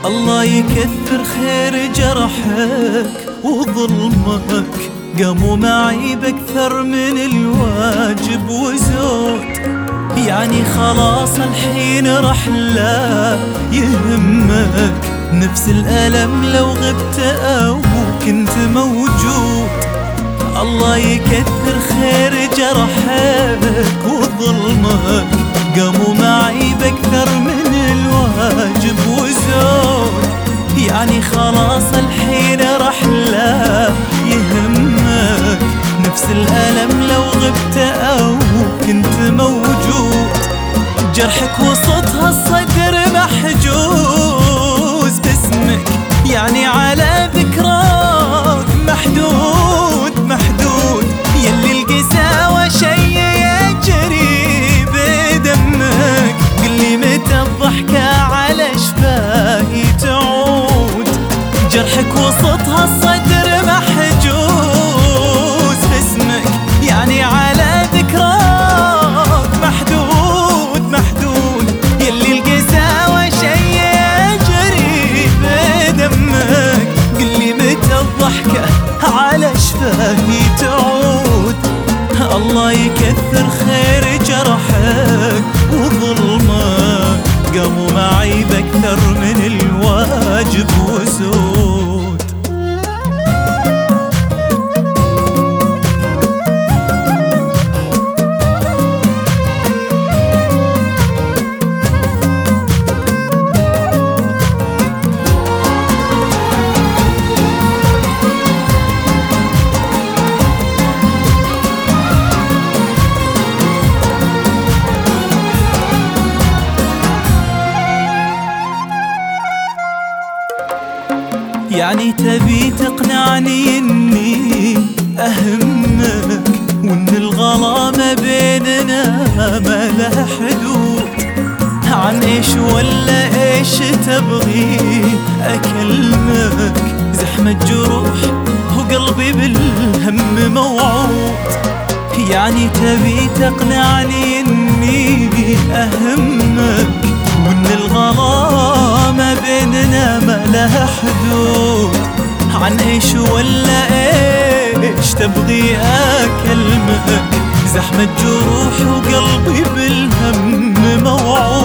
الله يكثر خير جرحك وظلمك، قاموا معي بأكثر من الواجب وزود. يعني خلاص الحين رح لا يهمك نفس الألم لو غبت أو كنت موجود. الله يكثر خير جرحك وظلمك، قاموا معي بأكثر من الواجب وزود. يعني خلاص الحين رح لا يهمك نفس الألم لو غبت أو كنت موجود. جرحك وسطها الصدر محجوز باسمك، يعني على ذكراك محدود محدود. يلي القساوة شي يجري بدمك، قلي متى الضحكة على شفاهي تعود. جرحك وسطها الصدر محجوز باسمك، يعني على ذكراك محدود محدود. يلي القساوة شي يجري بدمك، قلي متى الضحكة على شفاهي تعود. الله يكثر خير جرحك وظلمك، قاموا معي بأكثر من الواجب وزود. يعني تبي تقنعني اني اهمك، وان الغلا ما بيننا ما له حدود. عن ايش ولا ايش تبغي اكلمك؟ زحمة جروح وقلبي بالهم موعود. يعني تبي تقنعني اني اهمك، وان الغلا ما بيننا ما له حدود. عن ايش ولا ايش تبغي اكلمك؟ زحمة جروح وقلبي بالهم موعود.